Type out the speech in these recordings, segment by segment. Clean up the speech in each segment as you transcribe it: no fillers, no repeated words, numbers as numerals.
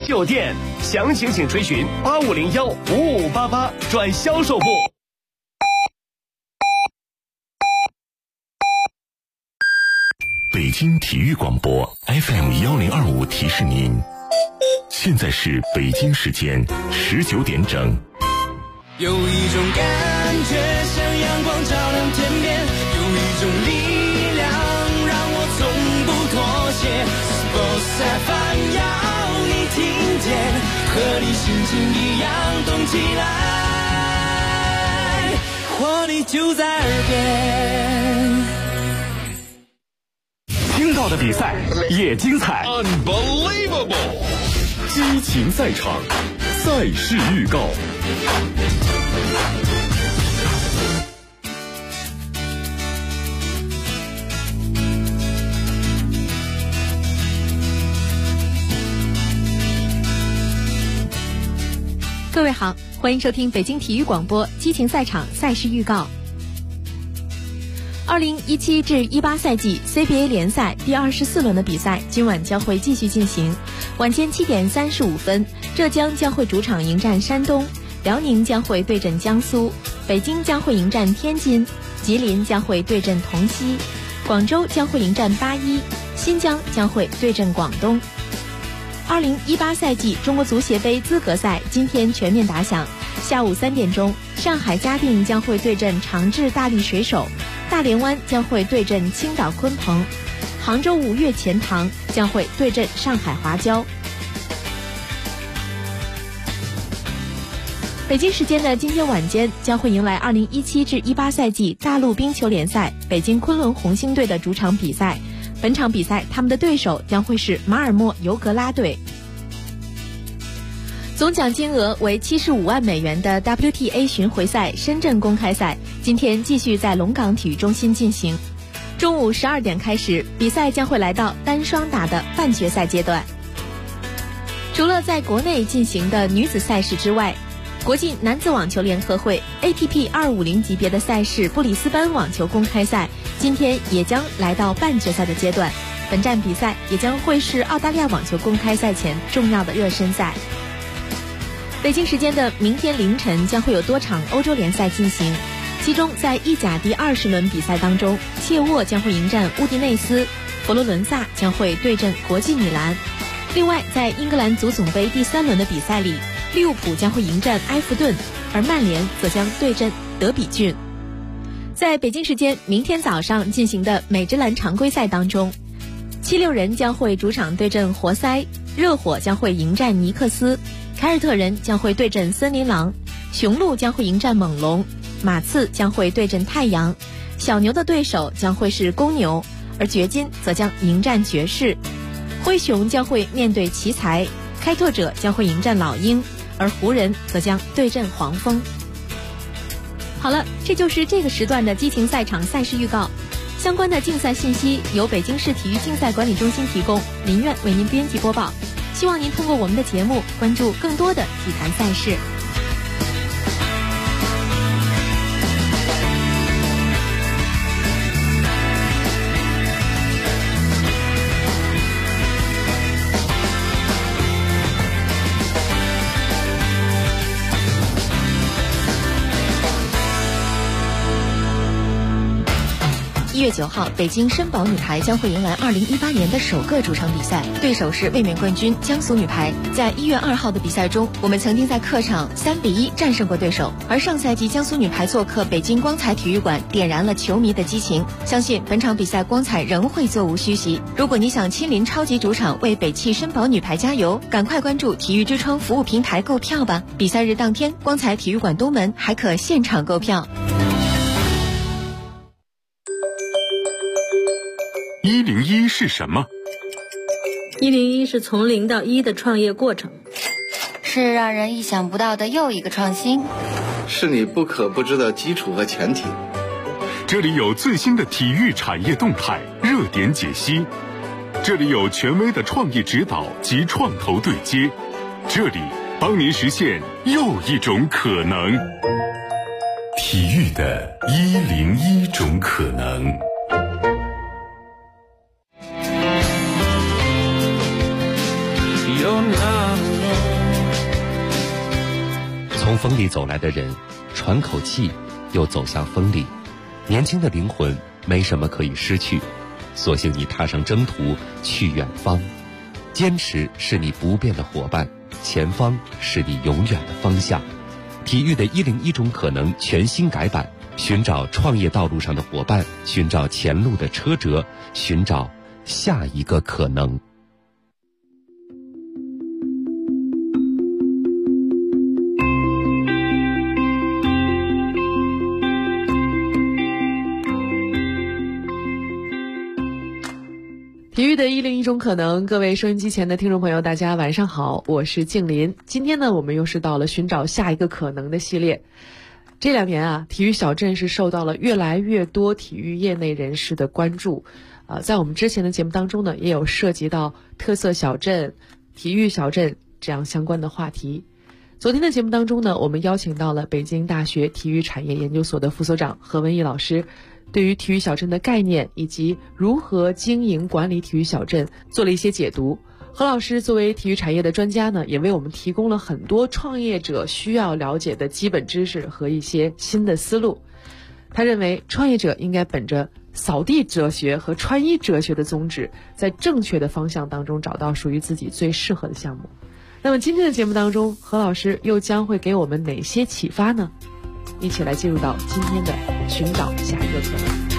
有店，详情请垂询85015588转销售部。 北京体育广播 FM1025提示您，现在是北京时间19点整。 有一种感觉像阳光照亮天边，有一种力量让我从不妥协。Sports FM 要你听见，和你心情一样动起来，活力就在耳边。 听到的比赛也精彩 Unbelievable 激情赛场，赛事预告。 各位好，欢迎收听北京体育广播激情赛场赛事预告。2017至18赛季 CBA 联赛第24轮的比赛今晚将会继续进行。晚间7点35分，浙江将会主场迎战山东，辽宁将会对阵江苏，北京将会迎战天津，吉林将会对阵同曦，广州将会迎战8-1，新疆将会对阵广东。2018赛季中国足协杯资格赛今天全面打响，下午3点钟，上海嘉定将会对阵长治大力水手，大连湾将会对阵青岛鲲鹏，杭州五岳钱塘将会对阵上海华侨。北京时间的今天晚间将会迎来2017至18赛季大陆冰球联赛北京昆仑红星队的主场比赛。本场比赛他们的对手将会是马尔默尤格拉队。总奖金额为75万美元的 WTA 巡回赛深圳公开赛今天继续在龙岗体育中心进行。中午12点开始，比赛将会来到单双打的半决赛阶段。除了在国内进行的女子赛事之外，国际男子网球联合会 ATP 250级别的赛事布里斯班网球公开赛今天也将来到半决赛的阶段。本站比赛也将会是澳大利亚网球公开赛前重要的热身赛。北京时间的明天凌晨将会有多场欧洲联赛进行，其中在意甲第20轮比赛当中，切沃将会迎战乌迪内斯，佛罗伦萨将会对阵国际米兰。另外在英格兰足总杯第3轮的比赛里，利物浦将会迎战埃弗顿，而曼联则将对阵德比郡。在北京时间明天早上进行的美职篮常规赛当中，76人将会主场对阵活塞，热火将会迎战尼克斯，凯尔特人将会对阵森林狼，雄鹿将会迎战猛龙，马刺将会对阵太阳，小牛的对手将会是公牛，而掘金则将迎战爵士，灰熊将会面对奇才，开拓者将会迎战老鹰，而湖人则将对阵黄蜂。好了，这就是这个时段的激情赛场赛事预告。相关的竞赛信息由北京市体育竞赛管理中心提供，林苑为您编辑播报。希望您通过我们的节目关注更多的体坛赛事。1月9号，北京申宝女排将会迎来2018年的首个主场比赛，对手是卫冕冠军江苏女排。在1月2号的比赛中，我们曾经在客场3-1战胜过对手，而上赛季江苏女排做客北京光彩体育馆，点燃了球迷的激情。相信本场比赛光彩仍会座无虚席。如果你想亲临超级主场为北汽申宝女排加油，赶快关注体育之窗服务平台购票吧。比赛日当天，光彩体育馆东门还可现场购票。 101是什么 ？101是从0到1的创业过程， 是让人意想不到的又一个创新， 是你不可不知的基础和前提。 这里有最新的体育产业动态、热点解析，这里有权威的创业指导及创投对接，这里帮您实现又一种可能。体育的101种可能。 You're not 风里走来的人，喘口气，又走向风里。年轻的灵魂没什么可以失去，索性你踏上征途去远方。坚持是你不变的伙伴，前方是你永远的方向。体育的101种可能全新改版，寻找创业道路上的伙伴，寻找前路的车辙，寻找下一个可能。 体育的101种可能，各位收音机前的听众朋友，大家晚上好，我是静林。今天呢，我们又是到了寻找下一个可能的系列。这2年啊，体育小镇是受到了越来越多体育业内人士的关注。在我们之前的节目当中呢，也有涉及到特色小镇、体育小镇这样相关的话题。昨天的节目当中呢，我们邀请到了北京大学体育产业研究所的副所长何文义老师，对于体育小镇的概念以及如何经营管理体育小镇做了一些解读。何老师作为体育产业的专家呢，也为我们提供了很多创业者需要了解的基本知识和一些新的思路。他认为创业者应该本着扫地哲学和穿衣哲学的宗旨，在正确的方向当中找到属于自己最适合的项目。那么今天的节目当中，何老师又将会给我们哪些启发呢？一起来进入到今天的寻找下一个可能。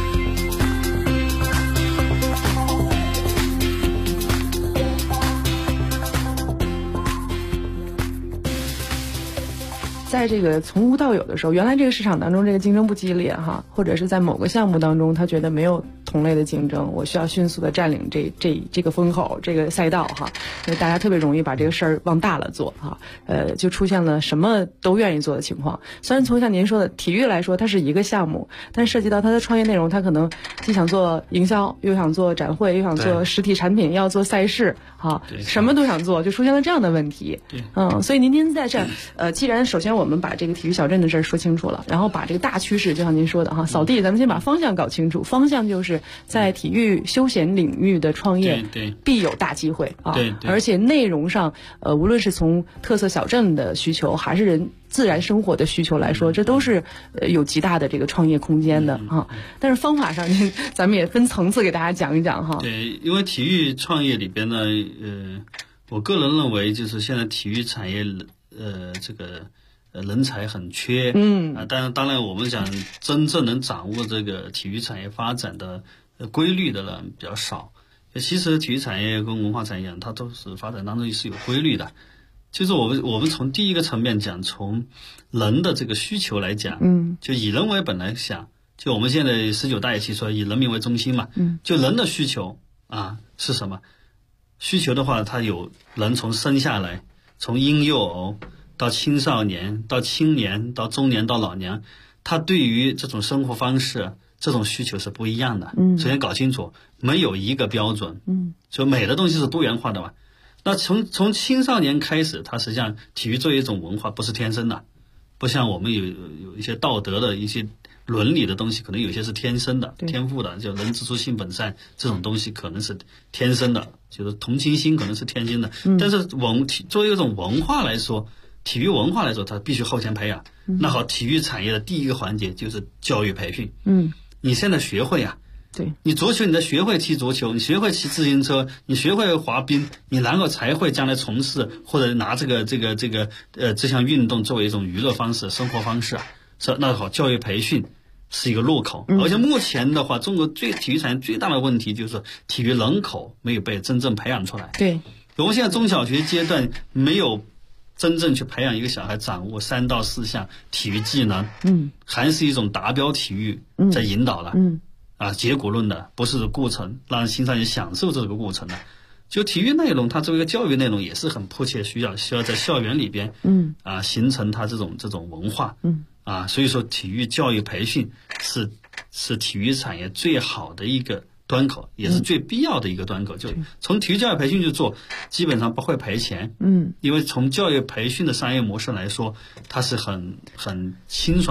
在这个从无到有的时候，原来这个市场当中这个竞争不激烈哈，或者是在某个项目当中他觉得没有同类的竞争，我需要迅速的占领这个风口，这个赛道哈，所以大家特别容易把这个事儿往大了做哈，就出现了什么都愿意做的情况。虽然从像您说的体育来说它是一个项目，但涉及到它的创业内容，它可能既想做营销，又想做展会，又想做实体产品，要做赛事哈，什么都想做，就出现了这样的问题。所以您在这既然首先我们把这个体育小镇的事儿说清楚了，然后把这个大趋势就像您说的哈，扫地，咱们先把方向搞清楚。方向就是在体育休闲领域的创业必有大机会啊，而且内容上无论是从特色小镇的需求还是人自然生活的需求来说，这都是有极大的这个创业空间的啊。但是方法上咱们也分层次给大家讲一讲哈。 对，因为体育创业里边呢，我个人认为就是现在体育产业这个人才很缺，当然我们想真正能掌握这个体育产业发展的规律的人比较少。其实体育产业跟文化产业一样，它都是发展当中也是有规律的。就是我们从第一个层面讲，从人的这个需求来讲，就以人为本来想，就我们现在19大也提出说以人民为中心嘛，就人的需求啊是什么？需求的话，它有人从生下来，从婴幼儿到青少年，到青年，到中年，到老年，他对于这种生活方式，这种需求是不一样的。首先搞清楚，没有一个标准。就美的东西是多元化的嘛。那从青少年开始，它实际上体育作为一种文化，不是天生的，不像我们有一些道德的一些伦理的东西，可能有些是天生的、天赋的，就人之初性本善这种东西可能是天生的，就是同情心可能是天生的。但是作为一种文化来说，体育文化来说，它必须后天培养。那好，体育产业的第一个环节就是教育培训。你现在学会啊， 对， 你足球，你得学会踢足球，你学会骑自行车，你学会滑冰，你然后才会将来从事或者拿这项运动作为一种娱乐方式、生活方式啊。那好，教育培训是一个入口。而且目前的话，中国体育产业最大的问题就是体育人口没有被真正培养出来。 对， 我们现在中小学阶段没有真正去培养一个小孩掌握3到4项体育技能，还是一种达标体育在引导了，结果论的，不是过程，让青少年享受这个过程的。就体育内容，它作为一个教育内容也是很迫切需要在校园里边，形成它这种文化，所以说体育教育培训是体育产业最好的一个端口，也是最必要的一个端口。就从体育教育培训去做，基本上不会赔钱。因为从教育培训的商业模式来说，它是很清爽，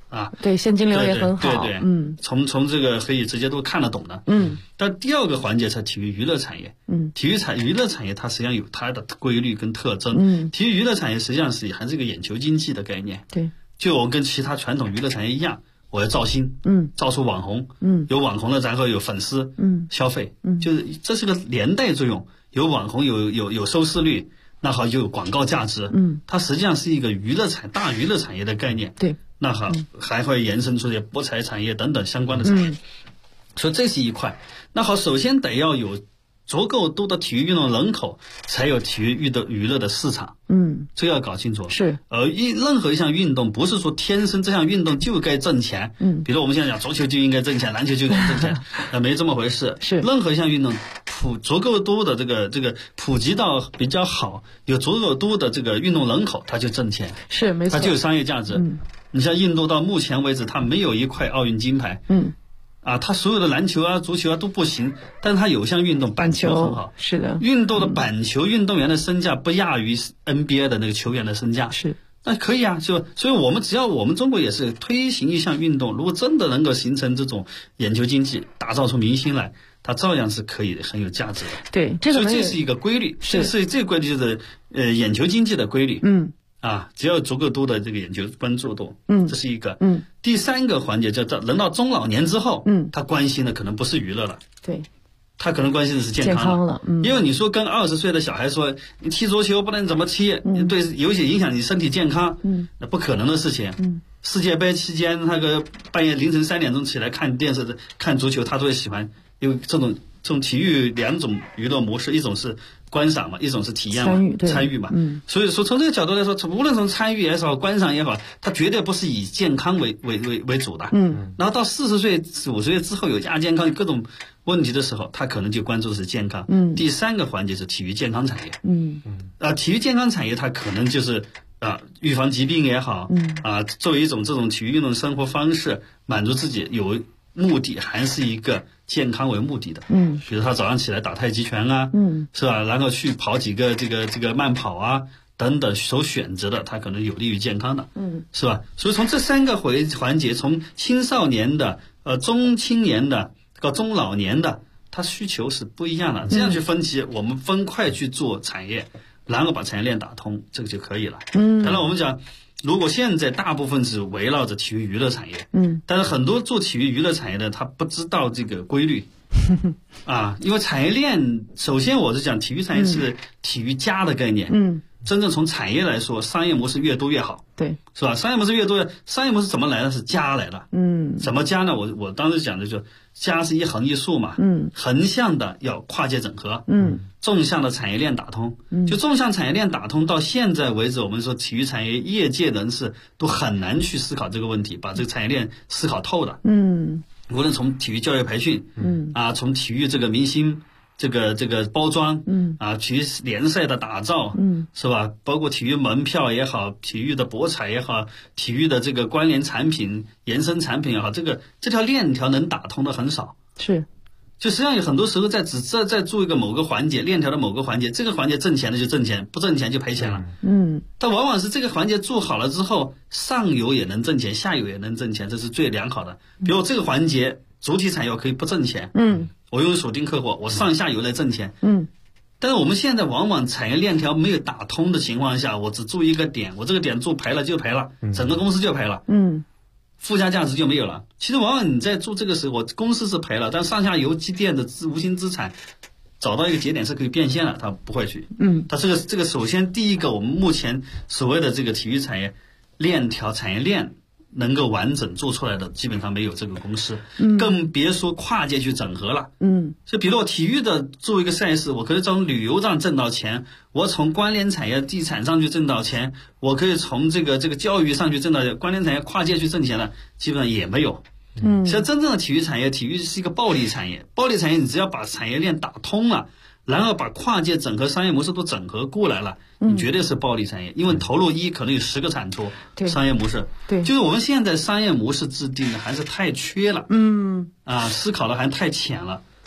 啊， 对，现金流也很好， 对，从这个可以直接都看得懂的，但第二个环节才体育娱乐产业，体育娱乐产业它实际上有它的规律跟特征，体育娱乐产业实际上还是一个眼球经济的概念， 对， 就我跟其他传统娱乐产业一样，我要造星，造出网红，有网红了，然后有粉丝，消费，就是这是个连带作用，有网红，有收视率。那好，就有广告价值，它实际上是一个大娱乐产业的概念， 对， 那好，还会延伸出些博彩产业等等相关的产业，所以这是一块。那好，首先得要有足够多的体育运动人口，才有体育娱乐的市场，这要搞清楚。 是， 任何一项运动不是说天生这项运动就该挣钱，比如我们现在讲足球就应该挣钱，篮球就应该挣钱，没这么回事。 是， 任何一项运动足够多的这个普及到比较好，有足够多的这个运动人口，它就挣钱， 是没错， 它就有商业价值。你像印度到目前为止，它没有一块奥运金牌，它所有的篮球啊、足球啊都不行，但是它有项运动板球很好， 是的， 印度的板球运动员的身价不亚于 NBA 的那个球员的身价， 是。 那可以啊，所以我们中国也是推行一项运动，如果真的能够形成这种眼球经济，打造出明星来，它照样是可以很有价值的。 对，所以这是一个规律，这个规律就是眼球经济的规律。只要有足够多的这个眼球关注度，这是一个。第三个环节叫人到中老年之后，他关心的可能不是娱乐了， 对。 他可能关心的是健康了，因为你说跟20岁的小孩说你踢足球不能怎么踢，对，有些影响你身体健康，那不可能的事情。世界杯期间，那个半夜凌晨3点钟起来看电视看足球，他都会喜欢，因为这种体育2种娱乐模式，一种是观赏嘛，一种是体验嘛，参与嘛。所以说从这个角度来说，无论从参与也好，观赏也好，它绝对不是以健康为主的。然后到40岁、50岁之后有亚健康各种问题的时候，他可能就关注的是健康。第三个环节是体育健康产业。体育健康产业它可能就是预防疾病也好，作为一种这种体育运动生活方式，满足自己有目的，还是一个健康为目的的。比如他早上起来打太极拳啊，是吧？然后去跑几个这个慢跑啊等等，所选择的他可能有利于健康的，是吧？所以从这三个环节，从青少年的、中青年的到中老年的，它需求是不一样的。这样去分级，我们分块去做产业，然后把产业链打通，这个就可以了。当然我们讲，如果现在大部分是围绕着体育娱乐产业，但是很多做体育娱乐产业的他不知道这个规律因为产业链，首先我是讲体育产业是体育家的概念，真正从产业来说，商业模式越多越好， 对， 是吧？商业模式越多，商业模式怎么来的？是家来的，怎么家呢？我当时讲的就家是一横一竖嘛，横向的要跨界整合，纵向的产业链打通，就纵向产业链打通到现在为止，我们说体育产业业界人士都很难去思考这个问题，把这个产业链思考透的，无论从体育教育培训，从体育这个明星这个包装，体育联赛的打造，是吧？包括体育门票也好，体育的博彩也好，体育的这个关联产品、延伸产品也好，这条链条能打通的很少。 是， 就实际上有很多时候在做一个某个环节，链条的某个环节，这个环节挣钱的就挣钱，不挣钱就赔钱了。但往往是这个环节做好了之后，上游也能挣钱，下游也能挣钱，这是最良好的。比如这个环节主体产业可以不挣钱，我用锁定客户，我上下游来挣钱。但是我们现在往往产业链条没有打通的情况下，我只做一个点，我这个点做赔了就赔了，整个公司就赔了，附加价值就没有了。其实往往你在做这个时候，公司是赔了，但上下游积淀的无形资产找到一个节点是可以变现了，它不会去。它这个首先第一个，我们目前所谓的这个体育产业链条产业链能够完整做出来的，基本上没有这个公司，更别说跨界去整合了。所以比如我体育的做一个赛事，我可以从旅游上挣到钱，我从关联产业地产上去挣到钱，我可以从这个教育上去挣到钱，关联产业跨界去挣钱的，基本上也没有。其实真正的体育产业，体育是一个暴利产业，暴利产业你只要把产业链打通了，然后把跨界整合商业模式都整合过来了，你绝对是暴利产业，因为投入可能有10个产出，商业模式，就是我们现在商业模式制定的还是太缺了，思考的还太浅了，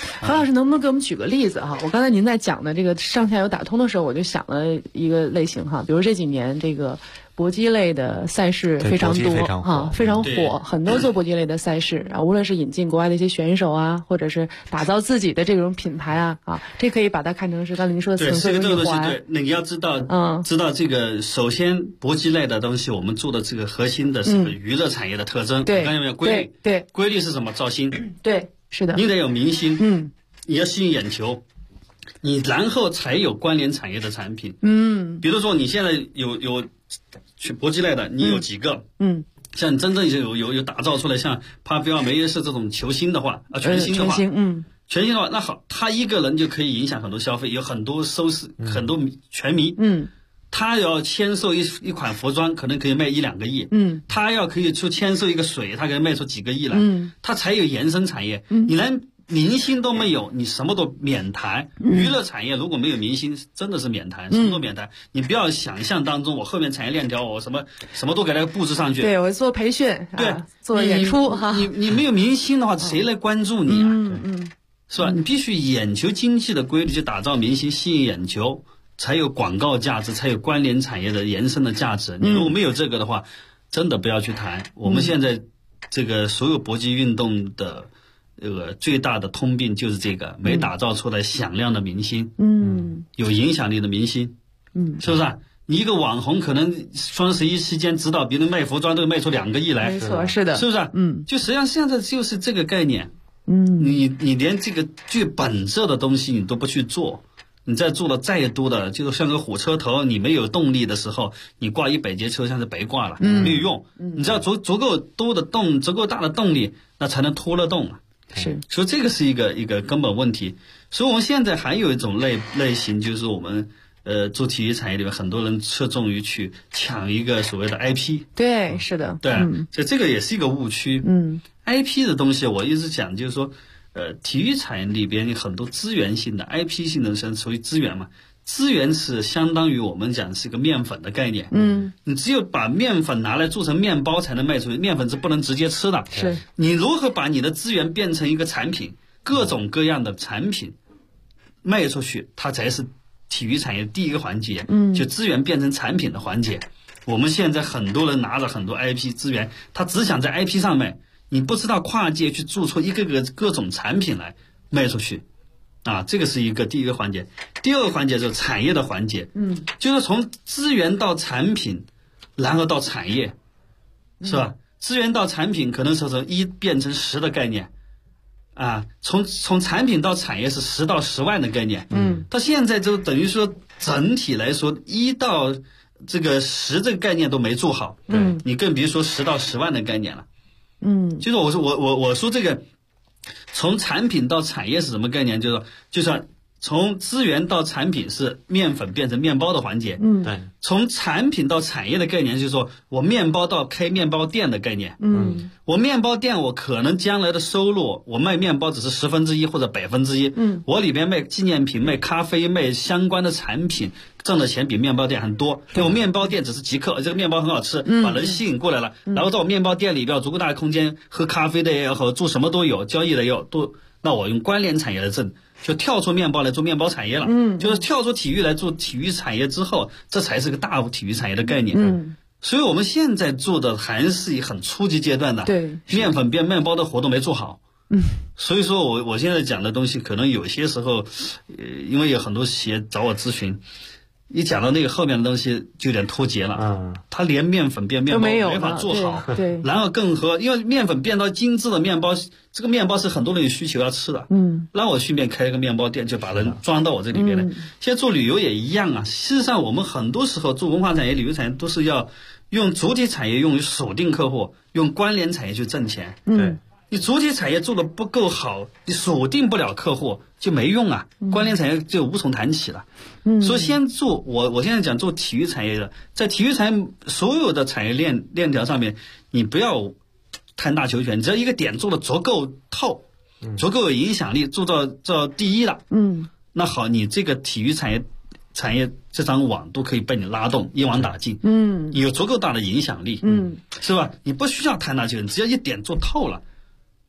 何老师能不能给我们举个例子哈？我刚才您在讲的这个上下游打通的时候，我就想了一个类型哈，比如这几年这个搏击类的赛事非常多哈，非常火，很多做搏击类的赛事啊，无论是引进国外的一些选手啊，或者是打造自己的这种品牌啊，这可以把它看成是刚才您说的层次的一环。 对，那你要知道，知道这个，首先搏击类的东西，我们做的这个核心的是个娱乐产业的特征。 对， 刚才有没有规律？ 对， 规律是什么？造星。 对，是的。 你得有明星，你要吸引眼球。你然后才有关联产业的产品，比如说你现在有去搏击类的，你有几个，像你真正有打造出来像帕比奥梅耶士这种球星的话，全星的话，全星的话，那好，他一个人就可以影响很多消费，有很多收视，很多全迷，他要签售一款服装，可能可以卖1-2个亿，他要可以签售一个水，他可以卖出几个亿来，他才有延伸产业，你连明星都没有，你什么都免谈。娱乐产业如果没有明星，真的是免谈，什么都免谈。你不要想象当中，我后面产业链条，我什么都给它布置上去。 对，我做培训， 对， 做演出哈。 你没有明星的话，谁来关注你啊？是吧？你必须眼球经济的规律去打造明星，吸引眼球，才有广告价值，才有关联产业的延伸的价值。你如果没有这个的话，真的不要去谈。我们现在这个所有搏击运动的。最大的通病就是这个，没打造出来响亮的明星，有影响力的明星，是不是啊？你一个网红可能双11期间指导别人卖服装都卖出2个亿来， 没错，是的， 是不是啊？就实际上现在就是这个概念，你连这个最本质的东西你都不去做，你再做了再多的，就是像个火车头，你没有动力的时候，你挂100节车厢是白挂了，没有用。你只要足够多的足够大的动力，那才能拖得动啊。 是， 所以这个是一个根本问题。所以我们现在还有一种类型，就是我们做体育产业里面很多人侧重于去抢一个所谓的 IP。 对，是的， 对，所以这个也是一个误区。IP 的东西我一直讲，就是说，体育产业里边有很多资源性的 IP 性的是属于资源嘛。资源是相当于我们讲是个面粉的概念，你只有把面粉拿来做成面包才能卖出去，面粉是不能直接吃的。 是， 你如何把你的资源变成一个产品，各种各样的产品卖出去，它才是体育产业第一个环节，就资源变成产品的环节。我们现在很多人拿着很多 IP 资源，他只想在 IP 上卖，你不知道跨界去做出一个各种产品来卖出去。这个是第一个环节。第二个环节就是产业的环节，就是从资源到产品，然后到产业，是吧？资源到产品可能是从1变成10的概念，从产品到产业是10到10万的概念，到现在就等于说整体来说1到这个10这个概念都没做好，你更别说10到10万的概念了，就是我说这个。从产品到产业是什么概念？就是从资源到产品是面粉变成面包的环节。 对。 从产品到产业的概念就是说我面包到开面包店的概念。我面包店我可能将来的收入，我卖面包只是1/10或者1%。我里边卖纪念品、卖咖啡、卖相关的产品，挣的钱比面包店很多。我面包店只是即刻，这个面包很好吃，把人吸引过来了，然后到我面包店里边有足够大的空间，喝咖啡的也好，做什么都有，交易的也有，那我用关联产业来挣，就跳出面包来做面包产业了。就是跳出体育来做体育产业之后，这才是个大体育产业的概念。所以我们现在做的还是很初级阶段的， 对， 面粉变面包的活动没做好。所以说我现在讲的东西，可能有些时候，因为有很多企业找我咨询，一讲到那个后面的东西就有点脱节了。他连面粉变面包没法做好， 对， 然后更何因为面粉变到精致的面包，这个面包是很多人有需求要吃的。让我顺便开一个面包店，就把人装到我这里边来。现在做旅游也一样啊。事实上，我们很多时候做文化产业、旅游产业都是要用主体产业用于锁定客户，用关联产业去挣钱。 对。 你主体产业做的不够好，你锁定不了客户就没用啊，关联产业就无从谈起了。所以先做我现在讲做体育产业的，在体育产业所有的产业链条上面，你不要贪大求全，你只要一个点做的足够透，足够有影响力，做到第一了，那好，你这个体育产业这张网都可以被你拉动，一网打尽。有足够大的影响力，是吧？你不需要贪大求全，只要一点做透了。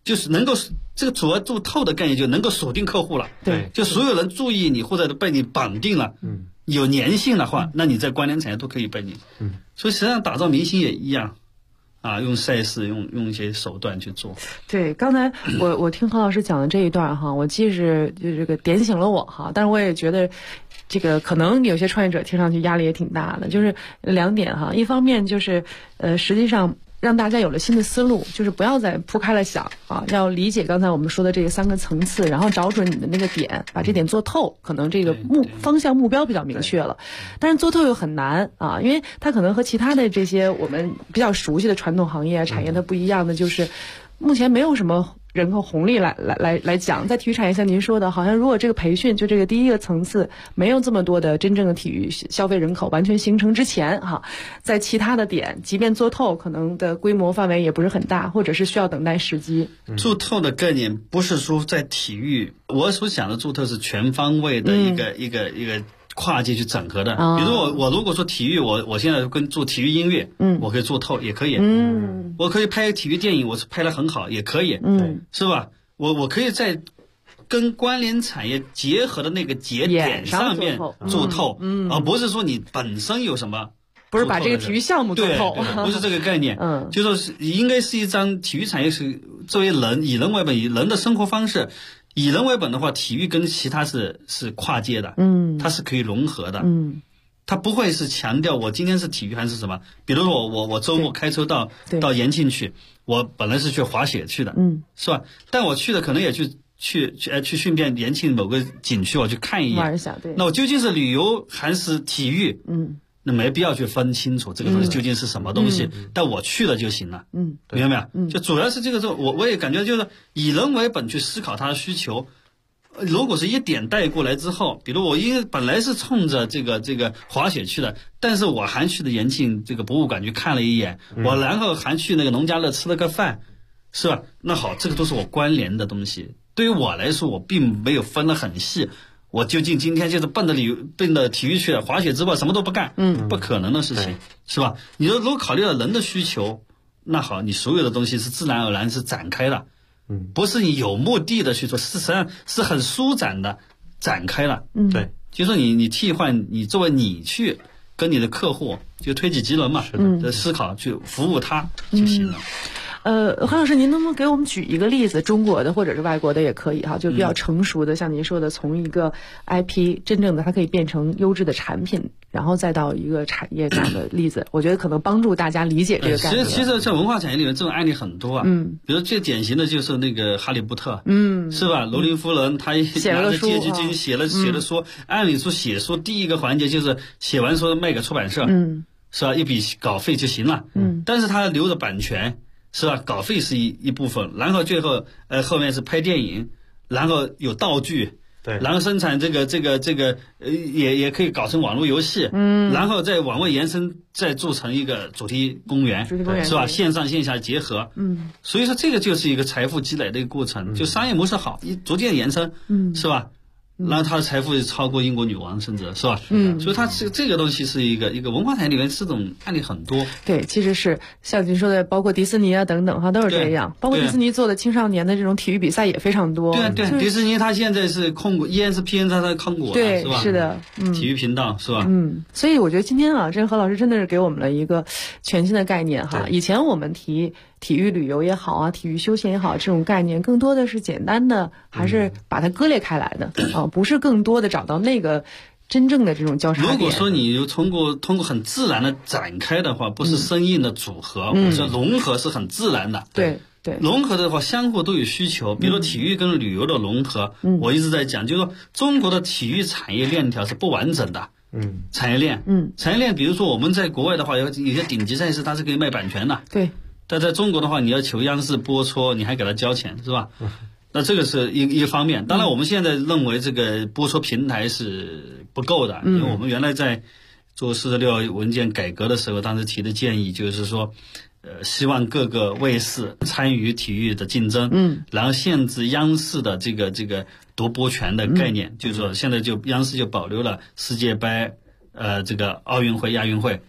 就是能够这个主透的概念就能够锁定客户了。 对， 就所有人注意你或者被你绑定了，有粘性的话，那你在关联产业都可以被你。所以实际上打造明星也一样。用赛事用一些手段去做。 对，刚才我听何老师讲的这一段哈，我既是就这个点醒了我哈，但是我也觉得这个可能有些创业者听上去压力也挺大的，就是2点哈，一方面就是实际上让大家有了新的思路，就是不要再铺开了想啊，要理解刚才我们说的这个3个层次，然后找准你的那个点，把这点做透，可能这个方向目标比较明确了。但是做透又很难啊，因为它可能和其他的这些我们比较熟悉的传统行业产业它不一样的，就是目前没有什么人口红利来讲，在体育产业像您说的，好像如果这个培训就这个第一个层次没有这么多的真正的体育消费人口完全形成之前哈，在其他的点即便做透，可能的规模范围也不是很大，或者是需要等待时机。 做透的概念不是说在体育，我所想的做透是全方位的一个跨界去整合的。比如说我如果说体育，我现在跟做体育音乐，我可以做透也可以，我可以拍体育电影，我是拍得很好也可以，是吧？我可以在跟关联产业结合的那个节点上面做透，而不是说你本身有什么， 不是把这个体育项目做透， 不是这个概念，就说是应该是一张体育产业是作为人以人为本，以人的生活方式。以人为本的话，体育跟其他是跨界的，它是可以融合的，它不会是强调我今天是体育还是什么。比如说我周末开车到延庆去，我本来是去滑雪去的，是吧？但我去的可能也去顺便延庆某个景区我去看一眼， 玩一下，对。 那我究竟是旅游还是体育？那没必要去分清楚这个东西究竟是什么东西，但我去了就行了。明白没有？就主要是这个时候，我也感觉就是以人为本去思考他的需求。如果是一点带过来之后，比如我本来是冲着这个滑雪去的，但是我还去的延庆这个博物馆去看了一眼，我然后还去那个农家乐吃了个饭，是吧？那好，这个都是我关联的东西。对于我来说，我并没有分得很细。我究竟今天就是奔着体育去了，滑雪之外什么都不干，不可能的事情，是吧？你如果考虑到人的需求，那好，你所有的东西是自然而然是展开的，不是你有目的的去做，实际上是很舒展的展开了，对，就说你替换，你作为你去跟你的客户就推己及人嘛，的思考去服务他就行了。 韩老师，您能不能给我们举一个例子，中国的或者是外国的也可以哈，就比较成熟的，像您说的，从一个 IP 真正的它可以变成优质的产品，然后再到一个产业这样的例子，我觉得可能帮助大家理解这个概念。 其实在文化产业里面，这种案例很多啊。比如最典型的就是那个哈利波特，是吧？罗琳夫人她拿着借据金写了书，按理说写书第一个环节就是写完书卖给出版社，是吧？一笔稿费就行了，但是他留着版权。是吧？稿费是一部分，然后最后后面是拍电影，然后有道具，对，然后生产这个也可以搞成网络游戏，然后再往外延伸，再做成一个主题公园，是吧？线上线下结合，所以说这个就是一个财富积累的一个过程，就商业模式好，逐渐延伸，是吧？然后他的财富超过英国女王，甚至是吧？所以他这个东西是一个文化产业里面这种案例很多。 对，其实是像您说的，包括迪士尼啊等等哈，都是这样。包括迪士尼做的青少年的这种体育比赛也非常多。 对，迪士尼他现在是控股，ESPN 他在控股， 对， 是吧？ 是的， 体育频道是吧？ 所以我觉得今天啊，真何老师真的是给我们了一个全新的概念哈。以前我们提体育旅游也好啊，体育休闲也好，这种概念更多的是简单的，还是把它割裂开来的啊，不是更多的找到那个真正的这种交叉点。 如果说你通过很自然的展开的话，不是生硬的组合，这融合是很自然的。 对， 融合的话相互都有需求，比如说体育跟旅游的融合，我一直在讲，就是说中国的体育产业链条是不完整的。产业链，比如说我们在国外的话，有些顶级赛事它是可以卖版权的， 对。 但在中国的话，你要求央视播出，你还给他交钱，是吧？那这个是一个方面。当然，我们现在认为这个播出平台是不够的，因为我们原来在做46文件改革的时候，当时提的建议就是说，希望各个卫视参与体育的竞争，然后限制央视的这个夺播权的概念，就是说现在央视就保留了世界杯，这个奥运会、亚运会。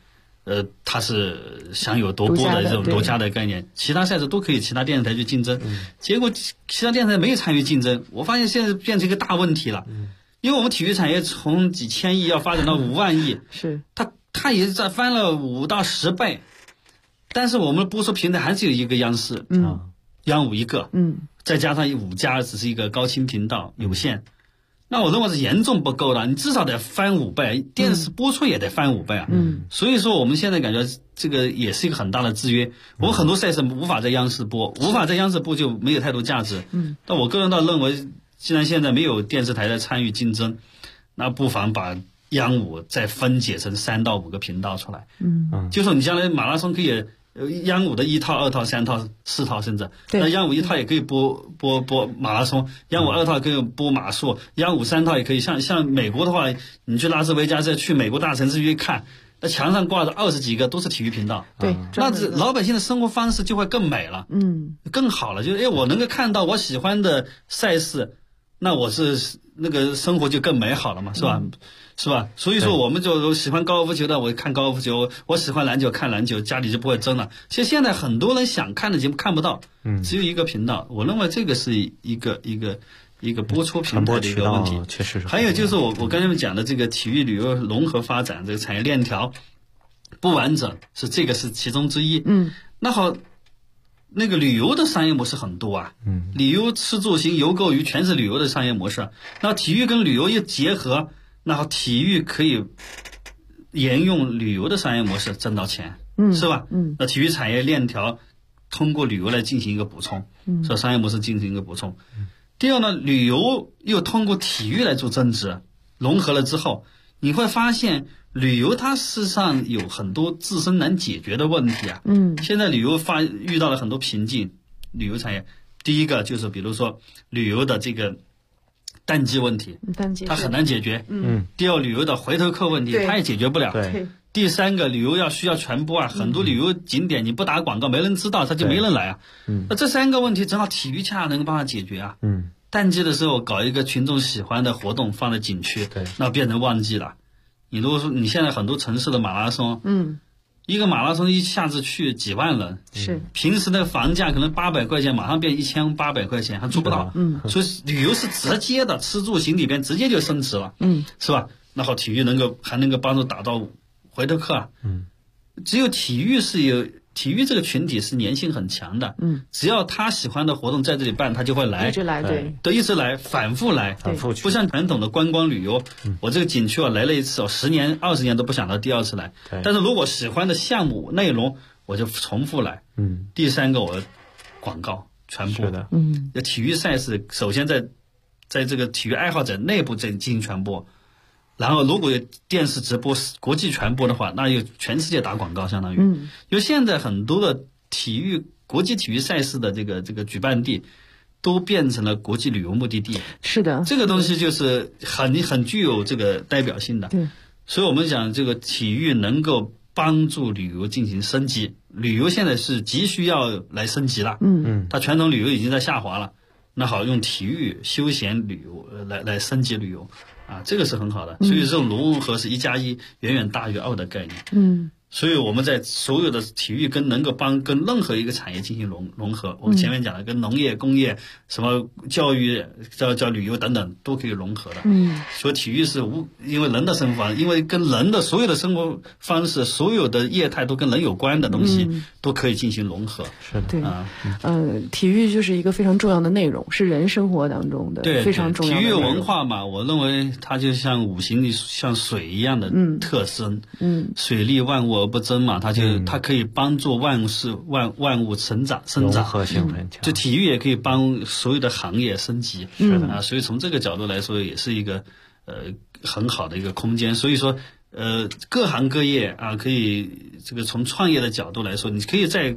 它是享有夺播的这种独家的概念，其他赛事都可以其他电视台去竞争，结果其他电视台没有参与竞争，我发现现在变成一个大问题了，因为我们体育产业从几千亿要发展到5万亿， 是它也是在翻了5到10倍，但是我们的播出平台还是有一个央视，央5一个，再加上5家只是一个高清频道有线。那我认为是严重不够了，你至少得翻5倍，电视播出也得翻5倍啊。所以说我们现在感觉这个也是一个很大的制约。我们很多赛事无法在央视播，无法在央视播就没有太多价值。但我个人倒认为，既然现在没有电视台在参与竞争，那不妨把央5再分解成3到5个频道出来。就说你将来马拉松可以。央5的1套、2套、3套、4套，甚至那央51套也可以播马拉松，央52套可以播马术，央53套也可以。像美国的话，你去拉斯维加斯，去美国大城市去看，那墙上挂着20几个都是体育频道， 对， 那老百姓的生活方式就会更美了，更好了。就是我能够看到我喜欢的赛事，那我是那个生活就更美好了嘛，是吧？是吧？所以说我们就喜欢高尔夫球的，我看高尔夫球；我喜欢篮球，看篮球，家里就不会争了。其实现在很多人想看的节目看不到，只有一个频道。我认为这个是一个播出平台的一个问题。 确实是。 还有就是我刚才讲的这个体育旅游融合发展，这个产业链条不完整，这个是其中之一。那好。那个旅游的商业模式很多啊，旅游吃住行游购娱全是旅游的商业模式。那体育跟旅游一结合，那好，体育可以沿用旅游的商业模式挣到钱，是吧？那体育产业链条通过旅游来进行一个补充，这商业模式进行一个补充。第二呢，旅游又通过体育来做增值，融合了之后，你会发现。旅游它事实上有很多自身难解决的问题啊。现在旅游遇到了很多瓶颈，旅游产业第一个就是比如说旅游的这个淡季问题，它很难解决。第二，旅游的回头客问题，它也解决不了。第三个，旅游需要传播啊，很多旅游景点你不打广告，没人知道，它就没人来啊。那这3个问题，正好体育恰能够帮它解决啊。淡季的时候搞一个群众喜欢的活动放在景区，那变成旺季了。你如果说你现在很多城市的马拉松，一个马拉松一下子去几万人， 是平时的房价可能800块钱，马上变1800块钱，还做不到。所以旅游是直接的，吃住行里边直接就升值了，是吧？那好，体育还能够帮助打造回头客啊。只有体育这个群体是粘性很强的，只要他喜欢的活动在这里办，他就会来， 一直来， 一直来，反复来，不像传统的观光旅游，我这个景区来了一次，10年、20年都不想到第2次来。但是如果喜欢的项目内容，我就重复来。第3个我广告传播的，体育赛事首先在这个体育爱好者内部进行传播。然后，如果有电视直播、国际传播的话，那就全世界打广告，相当于。因为现在很多的国际体育赛事的这个举办地，都变成了国际旅游目的地。 是的， 这个东西就是很具有这个代表性的。 对， 所以我们讲这个体育能够帮助旅游进行升级，旅游现在是急需要来升级了。它传统旅游已经在下滑了，那好，用体育休闲旅游来升级旅游。这个是很好的，所以这种融合是1+1远远大于2的概念。所以我们在所有的体育能够跟任何一个产业进行融合。我们前面讲的跟农业、工业、什么教育、叫旅游等等都可以融合的。所以体育是因为人的生活方式，因为跟人的所有的生活方式、所有的业态都跟人有关的东西，都可以进行融合。 是的，体育就是一个非常重要的内容，是人生活当中的非常重要的体育文化嘛，我认为它就像五行里像水一样的特征。水利万物而不争嘛，它可以帮助万物生长， 融合性很强。 就体育也可以帮所有的行业升级。 是的所以从这个角度来说，也是一个很好的一个空间。所以说各行各业可以这个从创业的角度来说，你可以在